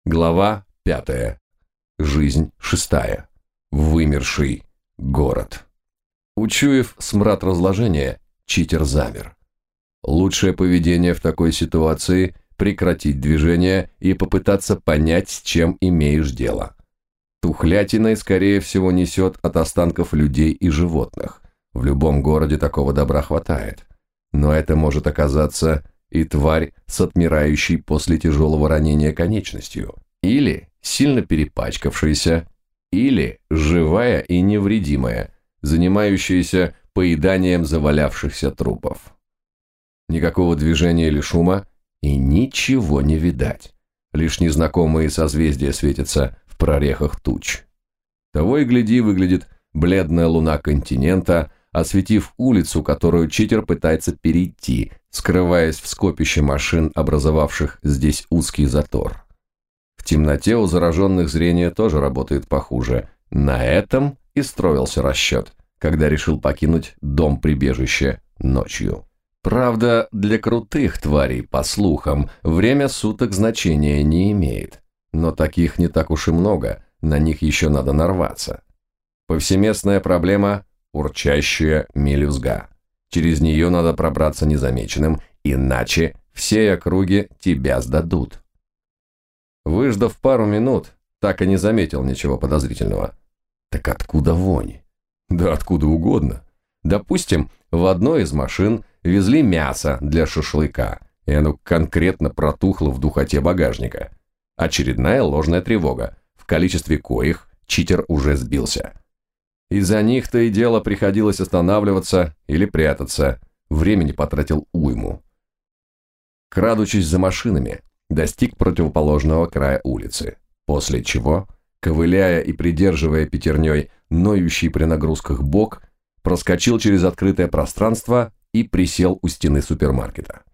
Глава 5. Жизнь 6. Вымерший город. Учуяв смрад разложения, читер замер. Лучшее поведение в такой ситуации – прекратить движение и попытаться понять, с чем имеешь дело. Тухлятиной, скорее всего, несет от останков людей и животных. В любом городе такого добра хватает. Но это может оказаться и тварь с отмирающей после тяжелого ранения конечностью, или сильно перепачкавшаяся, или живая и невредимая, занимающаяся поеданием завалявшихся трупов. Никакого движения или шума, и ничего не видать. Лишь незнакомые созвездия светятся в прорехах туч. Того и гляди, выглядит бледная луна континента, осветив улицу, которую читер пытается перейти, скрываясь в скопище машин, образовавших здесь узкий затор. В темноте у зараженных зрение тоже работает похуже. На этом и строился расчет, когда решил покинуть дом-прибежище ночью. Правда, для крутых тварей, по слухам, время суток значения не имеет. Но таких не так уж и много, на них еще надо нарваться. Повсеместная проблема – урчащая мелюзга. Через нее надо пробраться незамеченным, иначе все округи тебя сдадут. Выждав пару минут, так и не заметил ничего подозрительного. Так откуда вонь? Да откуда угодно. Допустим, в одной из машин везли мясо для шашлыка, и оно конкретно протухло в духоте багажника. Очередная ложная тревога, в количестве коих читер уже сбился. Из-за них то и дело приходилось останавливаться или прятаться, времени потратил уйму. Крадучись за машинами, достиг противоположного края улицы, после чего, ковыляя и придерживая пятерней ноющий при нагрузках бок, проскочил через открытое пространство и присел у стены супермаркета.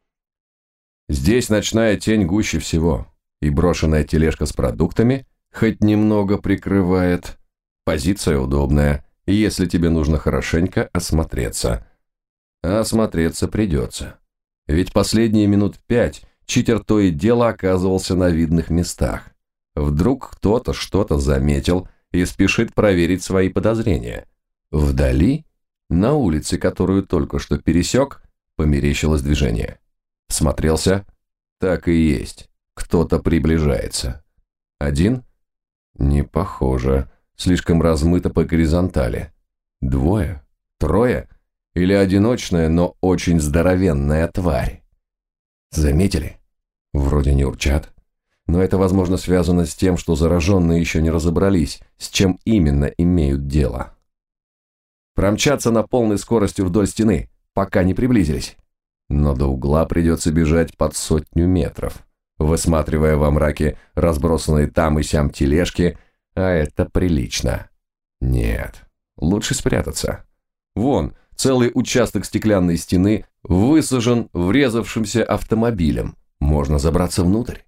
Здесь ночная тень гуще всего, и брошенная тележка с продуктами хоть немного прикрывает. Позиция удобная, если тебе нужно хорошенько осмотреться. А осмотреться придется. Ведь последние минут 5 читер то и дело оказывался на видных местах. Вдруг кто-то что-то заметил и спешит проверить свои подозрения. Вдали, на улице, которую только что пересек, померещилось движение. Всмотрелся. Так и есть. Кто-то приближается. Один? Не похоже. Слишком размыто по горизонтали. Двое? Трое? Или одиночная, но очень здоровенная тварь? Заметили? Вроде не урчат. Но это, возможно, связано с тем, что зараженные еще не разобрались, с чем именно имеют дело. Промчаться на полной скорости вдоль стены, пока не приблизились. Но до угла придется бежать под 100 метров, высматривая во мраке разбросанные там и сям тележки, а это прилично. Нет, лучше спрятаться. Вон, целый участок стеклянной стены высажен врезавшимся автомобилем. Можно забраться внутрь.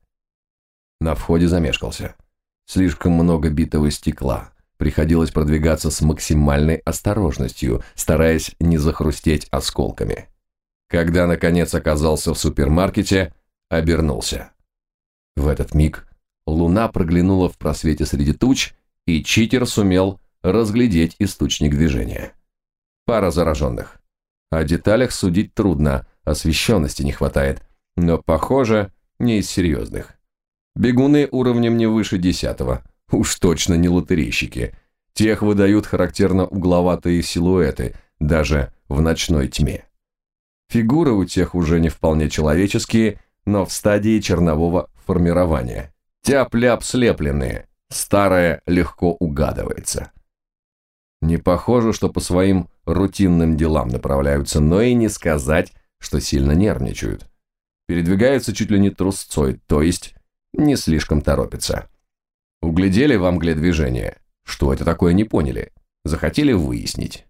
На входе замешкался. Слишком много битого стекла. Приходилось продвигаться с максимальной осторожностью, стараясь не захрустеть осколками. Когда, наконец, оказался в супермаркете, обернулся. В этот миг луна проглянула в просвете среди туч, и читер сумел разглядеть источник движения. Пара зараженных. О деталях судить трудно, освещенности не хватает, но, похоже, не из серьезных. Бегуны уровнем не выше 10-го, уж точно не лотерейщики. Тех выдают характерно угловатые силуэты, даже в ночной тьме. Фигуры у тех уже не вполне человеческие, но в стадии чернового формирования. Тяп-ляп слепленные, старое легко угадывается. Не похоже, что по своим рутинным делам направляются, но и не сказать, что сильно нервничают. Передвигаются чуть ли не трусцой, то есть не слишком торопятся. Углядели во мгле движение? Что это такое, не поняли? Захотели выяснить.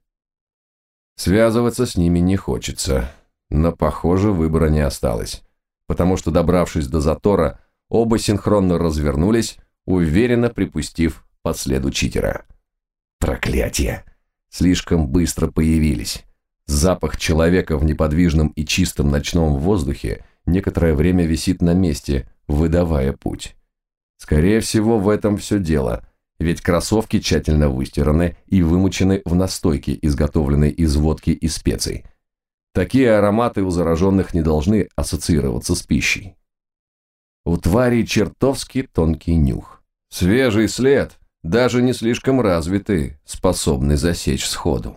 Связываться с ними не хочется, но, похоже, выбора не осталось, потому что, добравшись до затора, оба синхронно развернулись, уверенно припустив по следу читера. Проклятие! Слишком быстро появились. Запах человека в неподвижном и чистом ночном воздухе некоторое время висит на месте, выдавая путь. Скорее всего, в этом все дело, ведь кроссовки тщательно выстираны и вымочены в настойке, изготовленной из водки и специй. Такие ароматы у зараженных не должны ассоциироваться с пищей. У твари чертовски тонкий нюх. Свежий след, даже не слишком развитый, способный засечь сходу.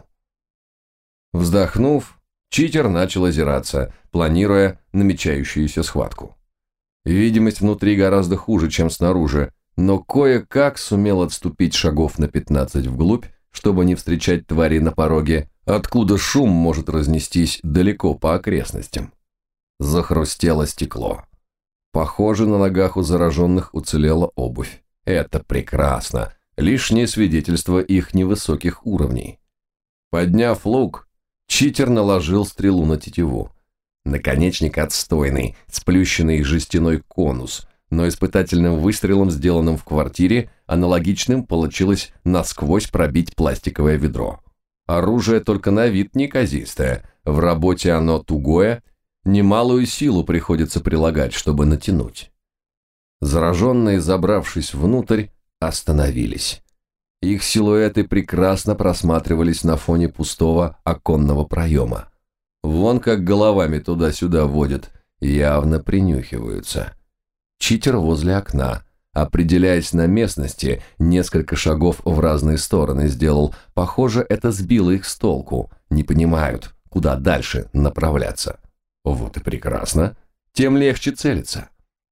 Вздохнув, читер начал озираться, планируя намечающуюся схватку. Видимость внутри гораздо хуже, чем снаружи, но кое-как сумел отступить шагов на 15 вглубь, чтобы не встречать твари на пороге, откуда шум может разнестись далеко по окрестностям. Захрустело стекло. Похоже, на ногах у зараженных уцелела обувь. Это прекрасно, лишнее свидетельство их невысоких уровней. Подняв лук, читер наложил стрелу на тетиву. Наконечник отстойный, сплющенный жестяной конус, но испытательным выстрелом, сделанным в квартире, аналогичным получилось насквозь пробить пластиковое ведро. Оружие только на вид неказистое, в работе оно тугое, немалую силу приходится прилагать, чтобы натянуть. Зараженные, забравшись внутрь, остановились. Их силуэты прекрасно просматривались на фоне пустого оконного проема. Вон как головами туда-сюда водят, явно принюхиваются. Читер возле окна, определяясь на местности, несколько шагов в разные стороны сделал. Похоже, это сбило их с толку, не понимают, куда дальше направляться. Вот и прекрасно, тем легче целиться.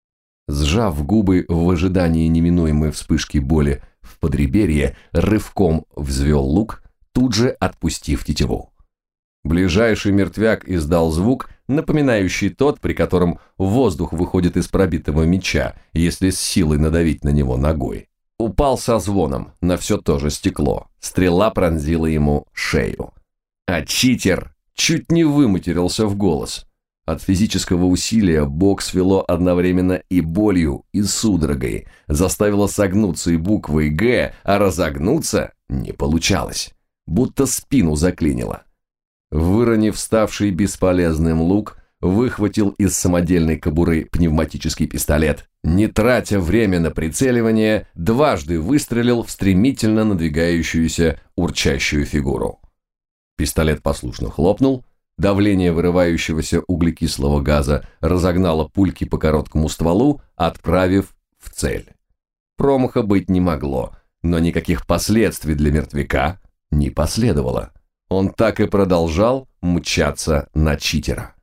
Сжав губы в ожидании неминуемой вспышки боли в подреберье, рывком взвел лук, тут же отпустив тетиву. Ближайший мертвяк издал звук, напоминающий тот, при котором воздух выходит из пробитого меча, если с силой надавить на него ногой. Упал со звоном на все то же стекло. Стрела пронзила ему шею. А читер чуть не выматерился в голос. От физического усилия бок свело одновременно и болью, и судорогой. Заставило согнуться и буквой «Г», а разогнуться не получалось. Будто спину заклинило. Выронив ставший бесполезным лук, выхватил из самодельной кобуры пневматический пистолет. Не тратя время на прицеливание, дважды выстрелил в стремительно надвигающуюся урчащую фигуру. Пистолет послушно хлопнул, давление вырывающегося углекислого газа разогнало пульки по короткому стволу, отправив в цель. Промаха быть не могло, но никаких последствий для мертвяка не последовало. Он так и продолжал мчаться на читера.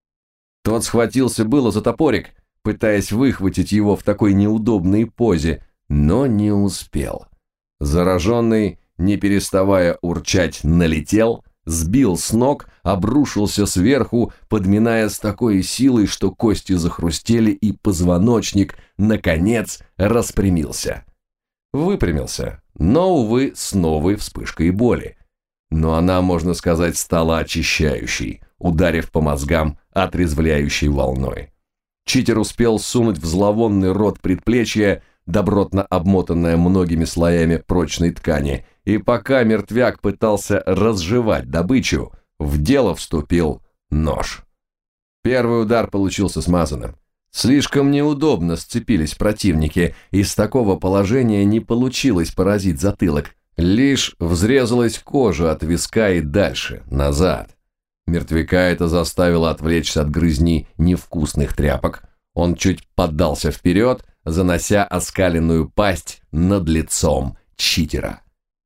Тот схватился было за топорик, пытаясь выхватить его в такой неудобной позе, но не успел. Зараженный, не переставая урчать, налетел, сбил с ног, обрушился сверху, подминая с такой силой, что кости захрустели и позвоночник, наконец, распрямился. Выпрямился, но, увы, с новой вспышкой боли. Но она, можно сказать, стала очищающей, ударив по мозгам отрезвляющей волной. Читер успел сунуть в зловонный рот предплечья, добротно обмотанное многими слоями прочной ткани, и пока мертвяк пытался разжевать добычу, в дело вступил нож. Первый удар получился смазанным. Слишком неудобно сцепились противники, и с такого положения не получилось поразить затылок, лишь взрезалась кожа от виска и дальше, назад. Мертвяка это заставило отвлечься от грызни невкусных тряпок. Он чуть поддался вперед, занося оскаленную пасть над лицом читера.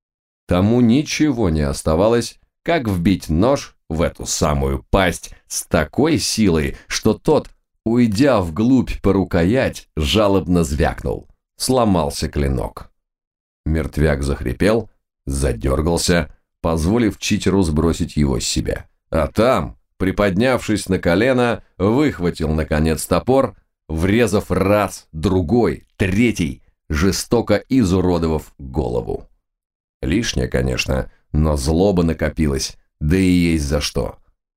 Тому ничего не оставалось, как вбить нож в эту самую пасть с такой силой, что тот, уйдя вглубь по рукоять, жалобно звякнул. Сломался клинок. Мертвяк захрипел, задергался, позволив читеру сбросить его с себя. А там, приподнявшись на колено, выхватил, наконец, топор, врезав раз, другой, третий, жестоко изуродовав голову. Лишнее, конечно, но злоба накопилась, да и есть за что.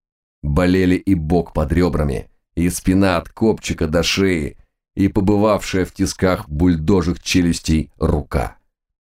Болели и бок под ребрами, и спина от копчика до шеи, и побывавшая в тисках бульдожих челюстей рука.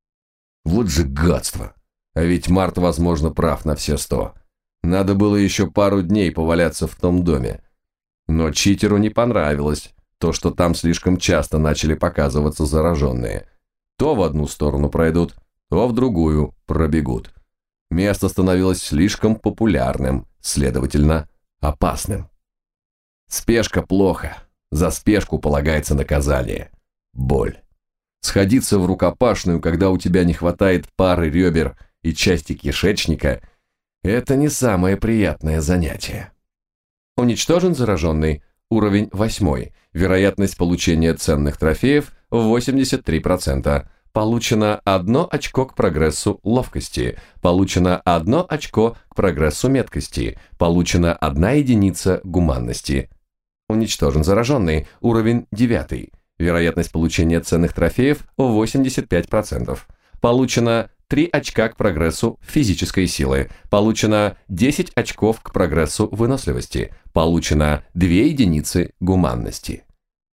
Вот же гадство! А ведь Март, возможно, прав на все 100. Надо было еще пару дней поваляться в том доме. Но читеру не понравилось. То, что там слишком часто начали показываться зараженные. То в одну сторону пройдут, то в другую пробегут. Место становилось слишком популярным, следовательно, опасным. Спешка плохо. За спешку полагается наказание. Боль. Сходиться в рукопашную, когда у тебя не хватает пары ребер и части кишечника, это не самое приятное занятие. Уничтожен зараженный. Уровень 8. Вероятность получения ценных трофеев 83%. Получено 1 очко к прогрессу ловкости. Получено 1 очко к прогрессу меткости. Получено 1 единица гуманности. Уничтожен зараженный. Уровень 9. Вероятность получения ценных трофеев 85%. Получено 3 очка к прогрессу физической силы. Получено 10 очков к прогрессу выносливости. Получено 2 единицы гуманности.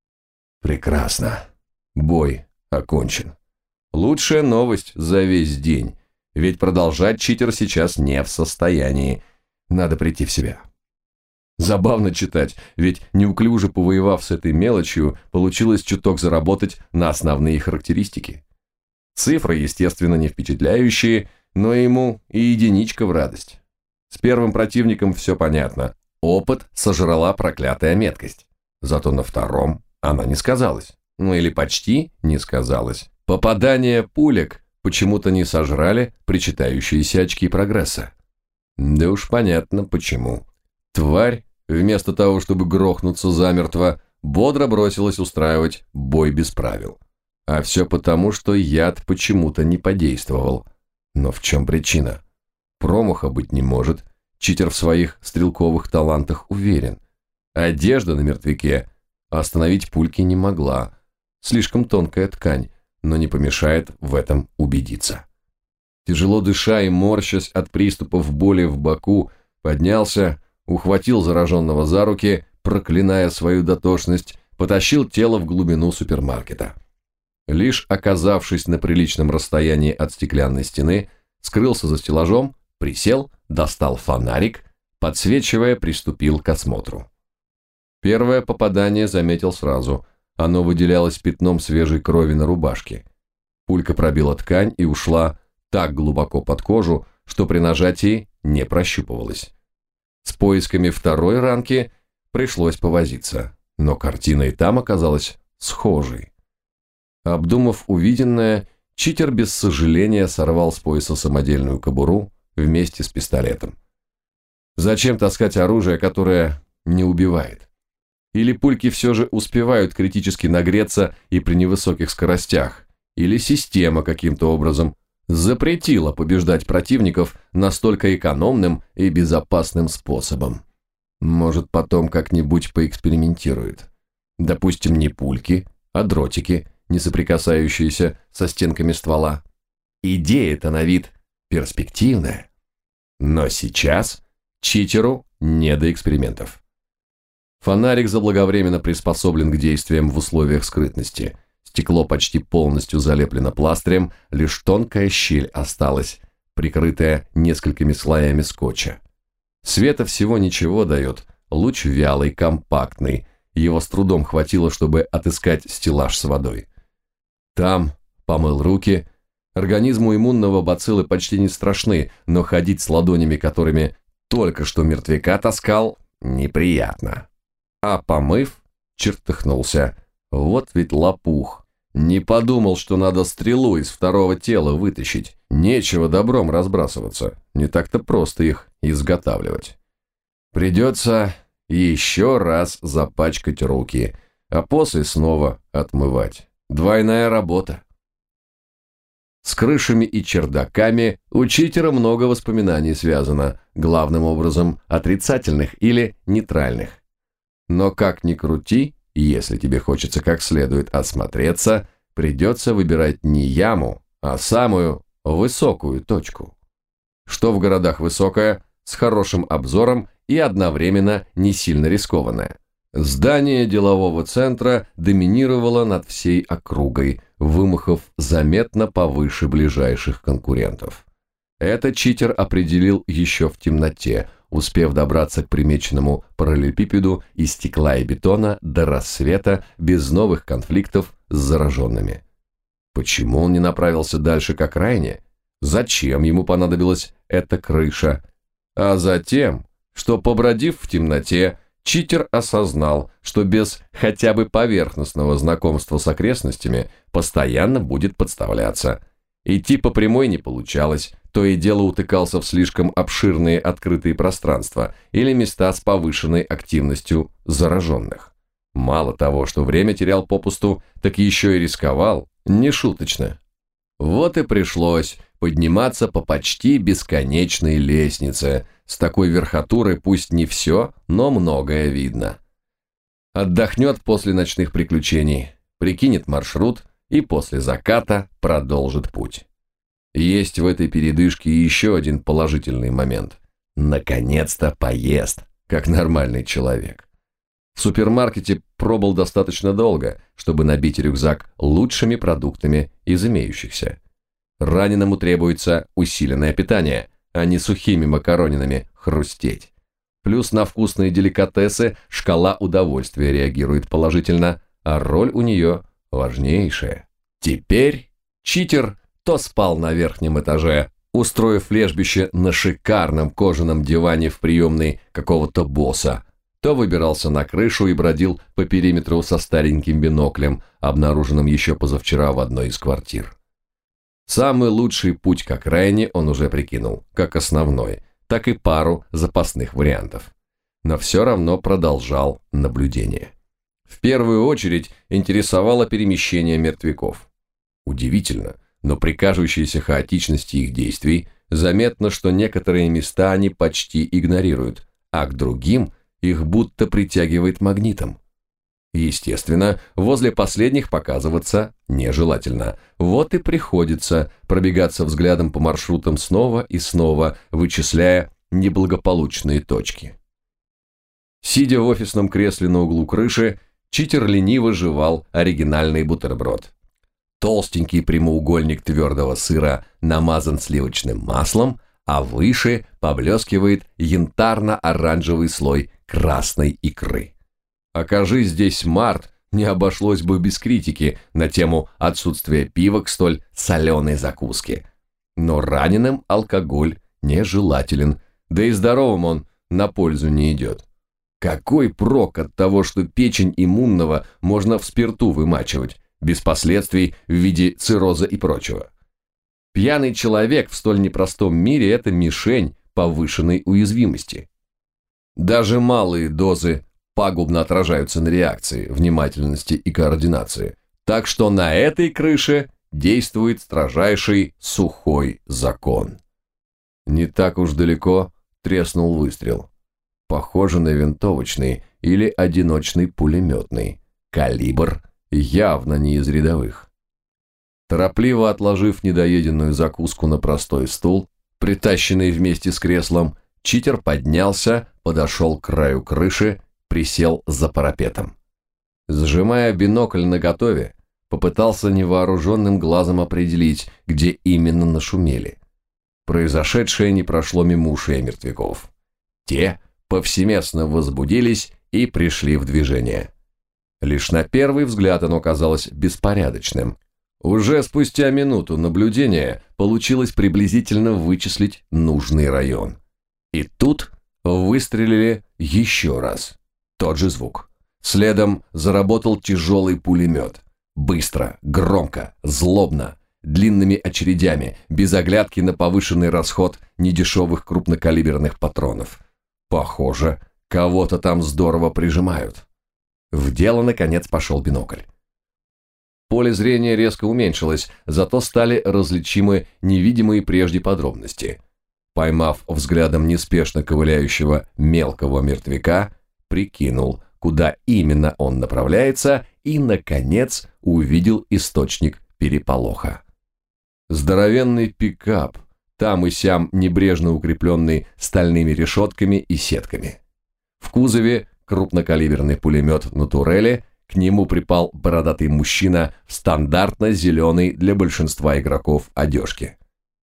Прекрасно. Бой окончен. Лучшая новость за весь день. Ведь продолжать читер сейчас не в состоянии. Надо прийти в себя. Забавно читать, ведь неуклюже повоевав с этой мелочью, получилось чуток заработать на основные характеристики. Цифры, естественно, не впечатляющие, но ему и единичка в радость. С первым противником все понятно. Опыт сожрала проклятая меткость. Зато на втором она не сказалась. Ну или почти не сказалась. Попадание пулек почему-то не сожрали причитающиеся очки прогресса. Да уж понятно почему. Тварь, вместо того, чтобы грохнуться замертво, бодро бросилась устраивать бой без правил. А все потому, что яд почему-то не подействовал. Но в чем причина? Промаха быть не может. Читер в своих стрелковых талантах уверен. Одежда на мертвяке остановить пульки не могла. Слишком тонкая ткань, но не помешает в этом убедиться. Тяжело дыша и морщась от приступов боли в боку, поднялся, ухватил зараженного за руки, проклиная свою дотошность, потащил тело в глубину супермаркета. Лишь оказавшись на приличном расстоянии от стеклянной стены, скрылся за стеллажом, присел, достал фонарик, подсвечивая, приступил к осмотру. Первое попадание заметил сразу. Оно выделялось пятном свежей крови на рубашке. Пулька пробила ткань и ушла так глубоко под кожу, что при нажатии не прощупывалась. С поисками второй ранки пришлось повозиться, но картина и там оказалась схожей. Обдумав увиденное, читер без сожаления сорвал с пояса самодельную кобуру вместе с пистолетом. Зачем таскать оружие, которое не убивает? Или пульки все же успевают критически нагреться и при невысоких скоростях, или система каким-то образом запретила побеждать противников настолько экономным и безопасным способом. Может, потом как-нибудь поэкспериментирует. Допустим, не пульки, а дротики, не соприкасающиеся со стенками ствола. Идея-то на вид перспективная. Но сейчас читеру не до экспериментов. Фонарик заблаговременно приспособлен к действиям в условиях скрытности. Стекло почти полностью залеплено пластырем, лишь тонкая щель осталась, прикрытая несколькими слоями скотча. Света всего ничего дает, луч вялый, компактный, его с трудом хватило, чтобы отыскать стеллаж с водой. Там помыл руки. Организму иммунного бациллы почти не страшны, но ходить с ладонями, которыми только что мертвяка таскал, неприятно. А помыв, чертыхнулся. Вот ведь лопух. Не подумал, что надо стрелу из второго тела вытащить. Нечего добром разбрасываться. Не так-то просто их изготавливать. Придется еще раз запачкать руки, а после снова отмывать. Двойная работа. С крышами и чердаками у читера много воспоминаний связано, главным образом отрицательных или нейтральных. Но как ни крути, если тебе хочется как следует осмотреться, придется выбирать не яму, а самую высокую точку. Что в городах высокое, с хорошим обзором и одновременно не сильно рискованное. Здание делового центра доминировало над всей округой, вымахав заметно повыше ближайших конкурентов. Это читер определил еще в темноте, успев добраться к примеченному параллелепипеду из стекла и бетона до рассвета без новых конфликтов с зараженными. Почему он не направился дальше к окраине? Зачем ему понадобилась эта крыша? А затем, что, побродив в темноте, читер осознал, что без хотя бы поверхностного знакомства с окрестностями постоянно будет подставляться. Идти по прямой не получалось, то и дело утыкался в слишком обширные открытые пространства или места с повышенной активностью зараженных. Мало того, что время терял попусту, так еще и рисковал, нешуточно. Вот и пришлось подниматься по почти бесконечной лестнице. С такой верхотуры пусть не все, но многое видно. Отдохнет после ночных приключений, прикинет маршрут и после заката продолжит путь. Есть в этой передышке еще один положительный момент. Наконец-то поест, как нормальный человек. В супермаркете пробыл достаточно долго, чтобы набить рюкзак лучшими продуктами из имеющихся. Раненому требуется усиленное питание, а не сухими макаронинами хрустеть. Плюс на вкусные деликатесы шкала удовольствия реагирует положительно, а роль у нее важнейшая. Теперь читер то спал на верхнем этаже, устроив лежбище на шикарном кожаном диване в приемной какого-то босса, то выбирался на крышу и бродил по периметру со стареньким биноклем, обнаруженным еще позавчера в одной из квартир. Самый лучший путь к окраине он уже прикинул, как основной, так и пару запасных вариантов. Но все равно продолжал наблюдение. В первую очередь интересовало перемещение мертвяков. Удивительно, но при кажущейся хаотичности их действий заметно, что некоторые места они почти игнорируют, а к другим их будто притягивает магнитом. Естественно, возле последних показываться нежелательно. Вот и приходится пробегаться взглядом по маршрутам снова и снова, вычисляя неблагополучные точки. Сидя в офисном кресле на углу крыши, читер лениво жевал оригинальный бутерброд. Толстенький прямоугольник твердого сыра намазан сливочным маслом, а выше поблескивает янтарно-оранжевый слой красной икры. Окажись здесь март, не обошлось бы без критики на тему отсутствия пива к столь соленой закуске. Но раненым алкоголь нежелателен, да и здоровым он на пользу не идет. Какой прок от того, что печень иммунного можно в спирту вымачивать, без последствий в виде цирроза и прочего? Пьяный человек в столь непростом мире – это мишень повышенной уязвимости. Даже малые дозы пагубно отражаются на реакции, внимательности и координации. Так что на этой крыше действует строжайший сухой закон. Не так уж далеко треснул выстрел. Похоже на винтовочный или одиночный пулеметный. Калибр явно не из рядовых. Торопливо отложив недоеденную закуску на простой стул, притащенный вместе с креслом, читер поднялся, подошел к краю крыши, присел за парапетом. Сжимая бинокль наготове, попытался невооруженным глазом определить, где именно нашумели. Произошедшее не прошло мимо ушей мертвяков. Те повсеместно возбудились и пришли в движение. Лишь на первый взгляд оно казалось беспорядочным. Уже спустя минуту наблюдения получилось приблизительно вычислить нужный район. И тут выстрелили еще раз. Тот же звук. Следом заработал тяжелый пулемет. Быстро, громко, злобно, длинными очередями, без оглядки на повышенный расход недешевых крупнокалиберных патронов. Похоже, кого-то там здорово прижимают. В дело, наконец, пошел бинокль. Поле зрения резко уменьшилось, зато стали различимы невидимые прежде подробности. Поймав взглядом неспешно ковыляющего мелкого мертвяка, прикинул, куда именно он направляется, и, наконец, увидел источник переполоха. Здоровенный пикап, там и сям небрежно укрепленный стальными решетками и сетками. В кузове крупнокалиберный пулемет на турели, к нему припал бородатый мужчина в стандартно зеленой для большинства игроков одежке.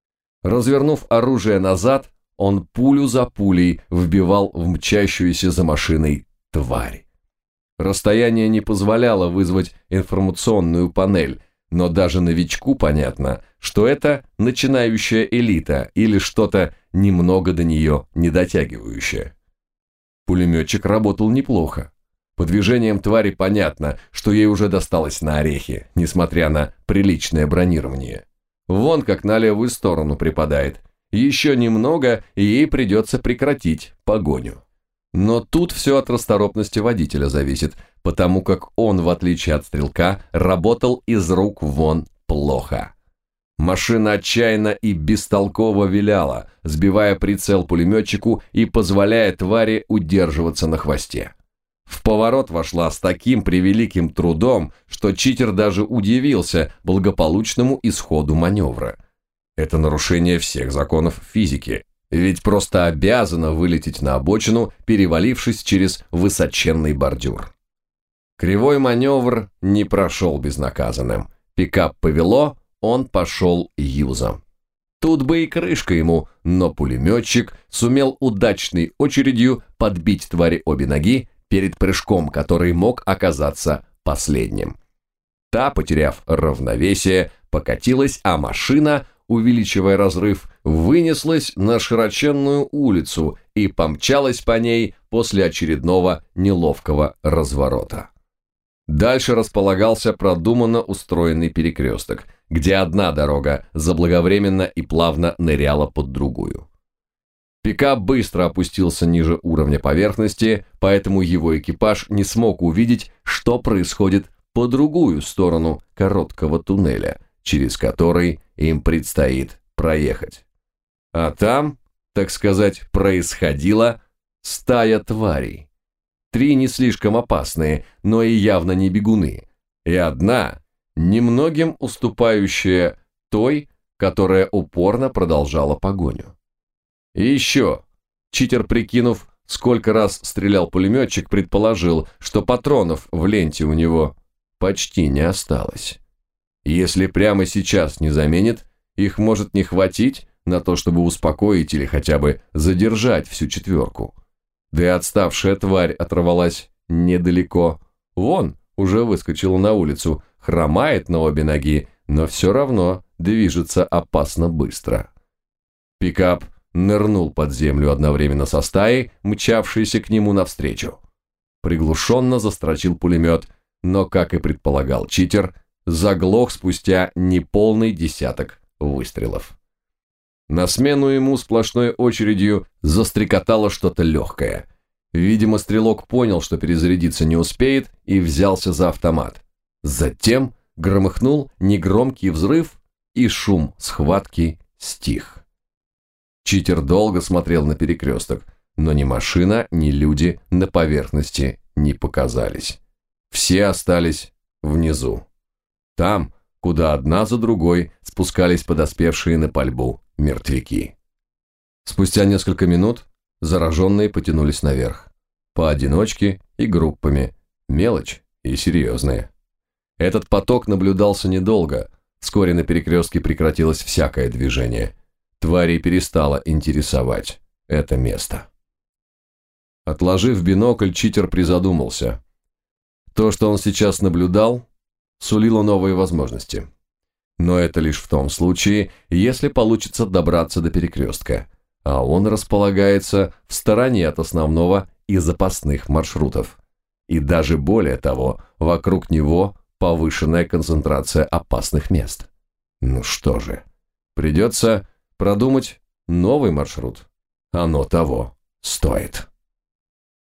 Развернув оружие назад, он пулю за пулей вбивал в мчащуюся за машиной тварь. Расстояние не позволяло вызвать информационную панель, но даже новичку понятно, что это начинающая элита или что-то немного до нее не дотягивающее. Пулеметчик работал неплохо. По движениям твари понятно, что ей уже досталось на орехи, несмотря на приличное бронирование. Вон как на левую сторону припадает. Еще немного, и ей придется прекратить погоню. Но тут все от расторопности водителя зависит, потому как он, в отличие от стрелка, работал из рук вон плохо. Машина отчаянно и бестолково виляла, сбивая прицел пулеметчику и позволяя твари удерживаться на хвосте. В поворот вошла с таким превеликим трудом, что читер даже удивился благополучному исходу маневра. Это нарушение всех законов физики, ведь просто обязана вылететь на обочину, перевалившись через высоченный бордюр. Кривой маневр не прошел безнаказанным. Пикап повело, он пошел юзом. Тут бы и крышка ему, но пулеметчик сумел удачной очередью подбить твари обе ноги перед прыжком, который мог оказаться последним. Та, потеряв равновесие, покатилась, а машина, увеличивая разрыв, вынеслась на широченную улицу и помчалась по ней после очередного неловкого разворота. Дальше располагался продуманно устроенный перекресток, где одна дорога заблаговременно и плавно ныряла под другую. Пикап быстро опустился ниже уровня поверхности, поэтому его экипаж не смог увидеть, что происходит по другую сторону короткого туннеля, через который им предстоит проехать. А там, так сказать, происходила стая тварей. 3 не слишком опасные, но и явно не бегуны, и одна, немногим уступающая той, которая упорно продолжала погоню. И еще, читер, прикинув, сколько раз стрелял пулеметчик, предположил, что патронов в ленте у него почти не осталось. Если прямо сейчас не заменит, их может не хватить на то, чтобы успокоить или хотя бы задержать всю четверку. Да и отставшая тварь оторвалась недалеко. Вон, уже выскочила на улицу, хромает на обе ноги, но все равно движется опасно быстро. Пикап нырнул под землю одновременно со стаей, мчавшейся к нему навстречу. Приглушенно застрочил пулемет, но, как и предполагал читер, заглох спустя неполный десяток выстрелов. На смену ему сплошной очередью застрекотало что-то легкое. Видимо, стрелок понял, что перезарядиться не успеет, и взялся за автомат. Затем громыхнул негромкий взрыв, и шум схватки стих. Читер долго смотрел на перекресток, но ни машина, ни люди на поверхности не показались. Все остались внизу. Там, куда одна за другой спускались подоспевшие на пальбу мертвяки. Спустя несколько минут зараженные потянулись наверх. Поодиночке и группами. Мелочь и серьезная. Этот поток наблюдался недолго. Вскоре на перекрестке прекратилось всякое движение. Твари перестало интересовать это место. Отложив бинокль, читер призадумался. То, что он сейчас наблюдал, сулило новые возможности. Но это лишь в том случае, если получится добраться до перекрестка, а он располагается в стороне от основного и запасных маршрутов. И даже более того, вокруг него повышенная концентрация опасных мест. Ну что же, придется продумать новый маршрут. Оно того стоит.